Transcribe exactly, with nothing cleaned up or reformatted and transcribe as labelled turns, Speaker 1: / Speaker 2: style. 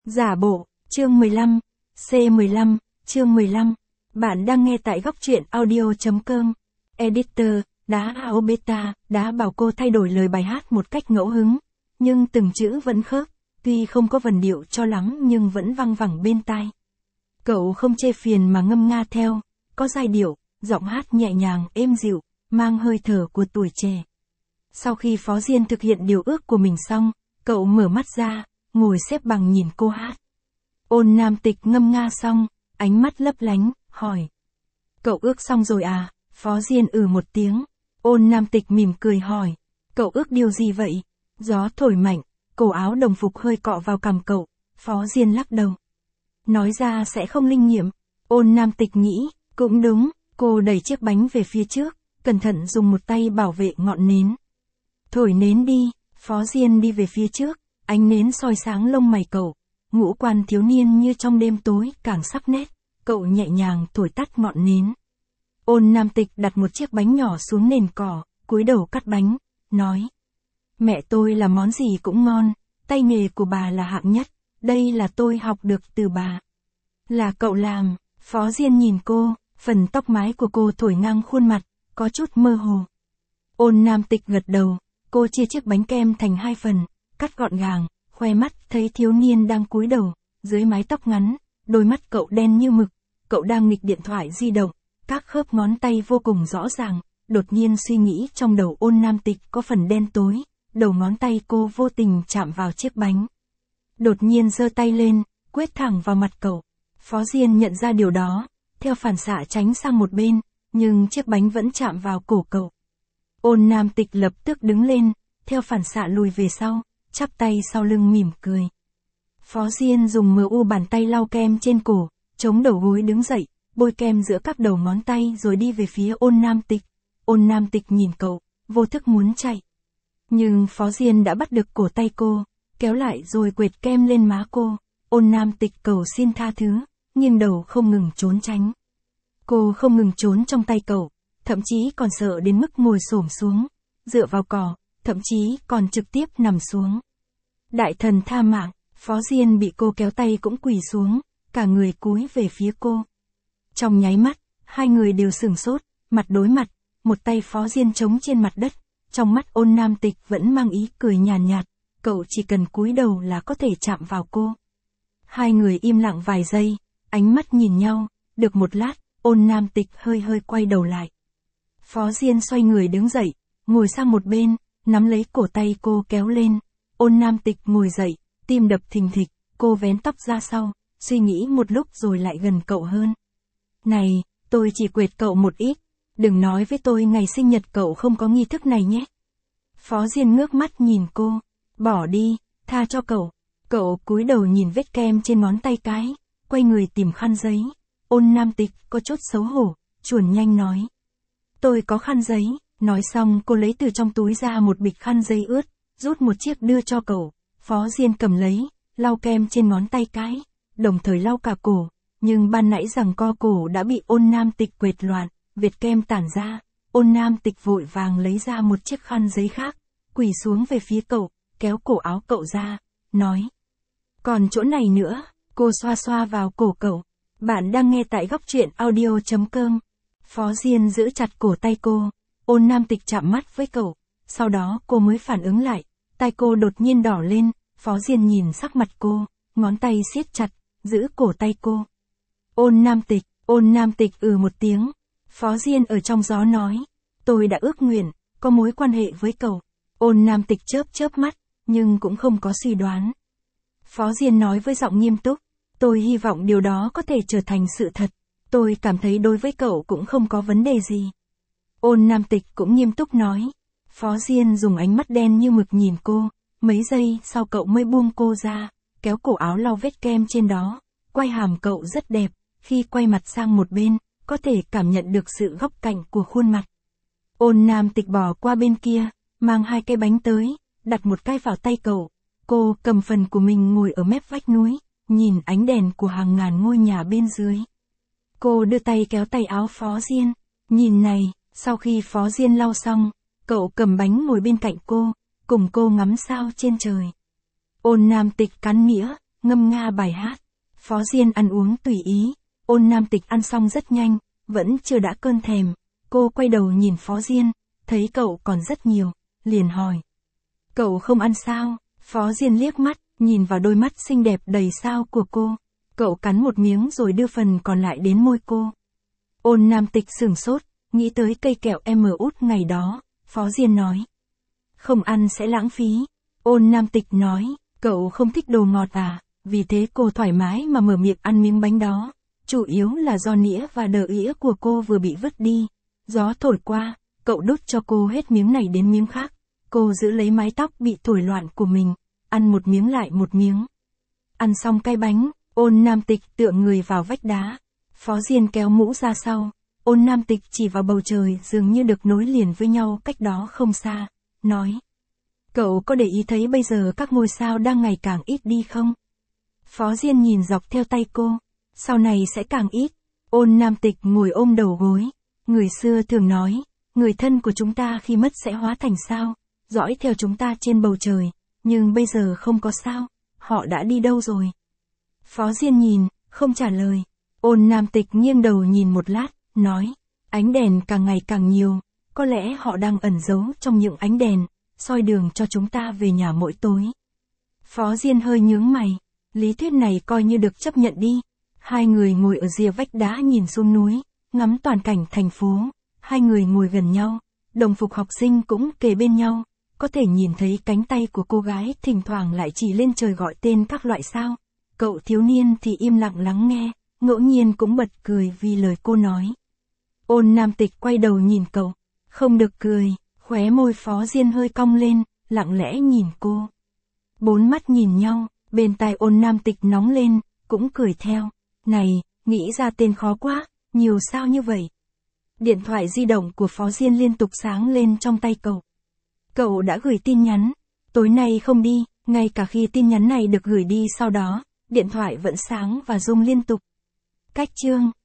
Speaker 1: Giả bộ, chương mười lăm, C mười lăm, chương mười lăm. Bạn đang nghe tại góc truyện audio.com. Editor, đá a o beta, đã bảo cô thay đổi lời bài hát một cách ngẫu hứng, nhưng từng chữ vẫn khớp, tuy không có vần điệu cho lắm nhưng vẫn văng vẳng bên tai. Cậu không chê phiền mà ngâm nga theo, có giai điệu, giọng hát nhẹ nhàng, êm dịu, mang hơi thở của tuổi trẻ. Sau khi Phó Diên thực hiện điều ước của mình xong, cậu mở mắt ra, ngồi xếp bằng nhìn cô hát. Ôn Nam Tịch ngâm nga xong, ánh mắt lấp lánh, hỏi. Cậu ước xong rồi à? Phó Diên ừ một tiếng. Ôn Nam Tịch mỉm cười hỏi. Cậu ước điều gì vậy? Gió thổi mạnh, cổ áo đồng phục hơi cọ vào cằm cậu. Phó Diên lắc đầu. Nói ra sẽ không linh nghiệm. Ôn Nam Tịch nghĩ, cũng đúng, cô đẩy chiếc bánh về phía trước, cẩn thận dùng một tay bảo vệ ngọn nến. Thổi nến đi, Phó Diên đi về phía trước, ánh nến soi sáng lông mày cậu, ngũ quan thiếu niên như trong đêm tối càng sắc nét, cậu nhẹ nhàng thổi tắt ngọn nến. Ôn Nam Tịch đặt một chiếc bánh nhỏ xuống nền cỏ, cúi đầu cắt bánh, nói. Mẹ tôi làm món gì cũng ngon, tay nghề của bà là hạng nhất, đây là tôi học được từ bà. Là cậu làm, Phó Diên nhìn cô, phần tóc mái của cô thổi ngang khuôn mặt, có chút mơ hồ. Ôn Nam Tịch gật đầu, cô chia chiếc bánh kem thành hai phần, cắt gọn gàng, khoe mắt thấy thiếu niên đang cúi đầu, dưới mái tóc ngắn, đôi mắt cậu đen như mực, cậu đang nghịch điện thoại di động, các khớp ngón tay vô cùng rõ ràng, đột nhiên suy nghĩ trong đầu Ôn Nam Tịch có phần đen tối, đầu ngón tay cô vô tình chạm vào chiếc bánh. Đột nhiên giơ tay lên, quét thẳng vào mặt cậu. Phó Diên nhận ra điều đó, theo phản xạ tránh sang một bên, nhưng chiếc bánh vẫn chạm vào cổ cậu. Ôn Nam Tịch lập tức đứng lên, theo phản xạ lùi về sau, chắp tay sau lưng mỉm cười. Phó Diên dùng mờ u bàn tay lau kem trên cổ, chống đầu gối đứng dậy, bôi kem giữa các đầu ngón tay rồi đi về phía Ôn Nam Tịch. Ôn Nam Tịch nhìn cậu, vô thức muốn chạy. Nhưng Phó Diên đã bắt được cổ tay cô, kéo lại rồi quệt kem lên má cô. Ôn Nam Tịch cầu xin tha thứ, nghiêng đầu không ngừng trốn tránh. Cô không ngừng trốn trong tay cậu, thậm chí còn sợ đến mức ngồi xổm xuống, dựa vào cỏ, thậm chí còn trực tiếp nằm xuống. Đại thần tha mạng, Phó Diên bị cô kéo tay cũng quỳ xuống, cả người cúi về phía cô. Trong nháy mắt, hai người đều sửng sốt, mặt đối mặt, một tay Phó Diên chống trên mặt đất, trong mắt Ôn Nam Tịch vẫn mang ý cười nhàn nhạt, nhạt, cậu chỉ cần cúi đầu là có thể chạm vào cô. Hai người im lặng vài giây, ánh mắt nhìn nhau, được một lát, Ôn Nam Tịch hơi hơi quay đầu lại. Phó Diên xoay người đứng dậy, ngồi sang một bên, nắm lấy cổ tay cô kéo lên. Ôn Nam Tịch ngồi dậy, tim đập thình thịch, cô vén tóc ra sau, suy nghĩ một lúc rồi lại gần cậu hơn. Này, tôi chỉ quệt cậu một ít, đừng nói với tôi ngày sinh nhật cậu không có nghi thức này nhé. Phó Diên ngước mắt nhìn cô, bỏ đi, tha cho cậu. Cậu cúi đầu nhìn vết kem trên ngón tay cái, quay người tìm khăn giấy. Ôn Nam Tịch có chút xấu hổ, chuồn nhanh nói. Tôi có khăn giấy, nói xong cô lấy từ trong túi ra một bịch khăn giấy ướt, rút một chiếc đưa cho cậu. Phó Diên cầm lấy, lau kem trên ngón tay cái, đồng thời lau cả cổ, nhưng ban nãy rằng co cổ đã bị Ôn Nam Tịch quệt loạn, vệt kem tản ra. Ôn Nam Tịch vội vàng lấy ra một chiếc khăn giấy khác, quỳ xuống về phía cậu, kéo cổ áo cậu ra, nói. Còn chỗ này nữa, cô xoa xoa vào cổ cậu. Bạn đang nghe tại góc truyện audio.com. Phó Diên giữ chặt cổ tay cô, Ôn Nam Tịch chạm mắt với cậu, sau đó cô mới phản ứng lại, tai cô đột nhiên đỏ lên, Phó Diên nhìn sắc mặt cô, ngón tay siết chặt, giữ cổ tay cô. Ôn Nam Tịch, Ôn Nam Tịch ừ một tiếng, Phó Diên ở trong gió nói, tôi đã ước nguyện, có mối quan hệ với cậu. Ôn Nam Tịch chớp chớp mắt, nhưng cũng không có suy đoán. Phó Diên nói với giọng nghiêm túc, tôi hy vọng điều đó có thể trở thành sự thật. Tôi cảm thấy đối với cậu cũng không có vấn đề gì. Ôn Nam Tịch cũng nghiêm túc nói. Phó Diên dùng ánh mắt đen như mực nhìn cô, mấy giây sau cậu mới buông cô ra, kéo cổ áo lau vết kem trên đó, quay hàm cậu rất đẹp, khi quay mặt sang một bên, có thể cảm nhận được sự góc cạnh của khuôn mặt. Ôn Nam Tịch bỏ qua bên kia, mang hai cái bánh tới, đặt một cái vào tay cậu, cô cầm phần của mình ngồi ở mép vách núi, nhìn ánh đèn của hàng ngàn ngôi nhà bên dưới. Cô đưa tay kéo tay áo Phó Diên, nhìn này, sau khi Phó Diên lau xong, cậu cầm bánh ngồi bên cạnh cô, cùng cô ngắm sao trên trời. Ôn Nam Tịch cắn mĩa, ngâm nga bài hát. Phó Diên ăn uống tùy ý, Ôn Nam Tịch ăn xong rất nhanh, vẫn chưa đã cơn thèm. Cô quay đầu nhìn Phó Diên, thấy cậu còn rất nhiều, liền hỏi. Cậu không ăn sao? Phó Diên liếc mắt, nhìn vào đôi mắt xinh đẹp đầy sao của cô. Cậu cắn một miếng rồi đưa phần còn lại đến môi cô. Ôn Nam Tịch sửng sốt, nghĩ tới cây kẹo em út ngày đó. Phó Diên nói. Không ăn sẽ lãng phí. Ôn Nam Tịch nói, cậu không thích đồ ngọt à? Vì thế cô thoải mái mà mở miệng ăn miếng bánh đó. Chủ yếu là do nĩa và đờ ĩa của cô vừa bị vứt đi. Gió thổi qua, cậu đút cho cô hết miếng này đến miếng khác. Cô giữ lấy mái tóc bị thổi loạn của mình, ăn một miếng lại một miếng. Ăn xong cái bánh, Ôn Nam Tịch tựa người vào vách đá. Phó Diên kéo mũ ra sau. Ôn Nam Tịch chỉ vào bầu trời dường như được nối liền với nhau cách đó không xa, nói. Cậu có để ý thấy bây giờ các ngôi sao đang ngày càng ít đi không? Phó Diên nhìn dọc theo tay cô. Sau này sẽ càng ít. Ôn Nam Tịch ngồi ôm đầu gối. Người xưa thường nói, người thân của chúng ta khi mất sẽ hóa thành sao, dõi theo chúng ta trên bầu trời. Nhưng bây giờ không có sao, họ đã đi đâu rồi? Phó Diên nhìn, không trả lời. Ôn Nam Tịch nghiêng đầu nhìn một lát, nói, ánh đèn càng ngày càng nhiều, có lẽ họ đang ẩn giấu trong những ánh đèn, soi đường cho chúng ta về nhà mỗi tối. Phó Diên hơi nhướng mày, lý thuyết này coi như được chấp nhận đi. Hai người ngồi ở rìa vách đá nhìn xuống núi, ngắm toàn cảnh thành phố. Hai người ngồi gần nhau, đồng phục học sinh cũng kề bên nhau, có thể nhìn thấy cánh tay của cô gái thỉnh thoảng lại chỉ lên trời gọi tên các loại sao. Cậu thiếu niên thì im lặng lắng nghe, ngẫu nhiên cũng bật cười vì lời cô nói. Ôn Nam Tịch quay đầu nhìn cậu, không được cười, khóe môi Phó Diên hơi cong lên, lặng lẽ nhìn cô. Bốn mắt nhìn nhau, bên tai Ôn Nam Tịch nóng lên, cũng cười theo. Này, nghĩ ra tên khó quá, nhiều sao như vậy? Điện thoại di động của Phó Diên liên tục sáng lên trong tay cậu. Cậu đã gửi tin nhắn, tối nay không đi, ngay cả khi tin nhắn này được gửi đi sau đó, điện thoại vẫn sáng và rung liên tục. Cách chương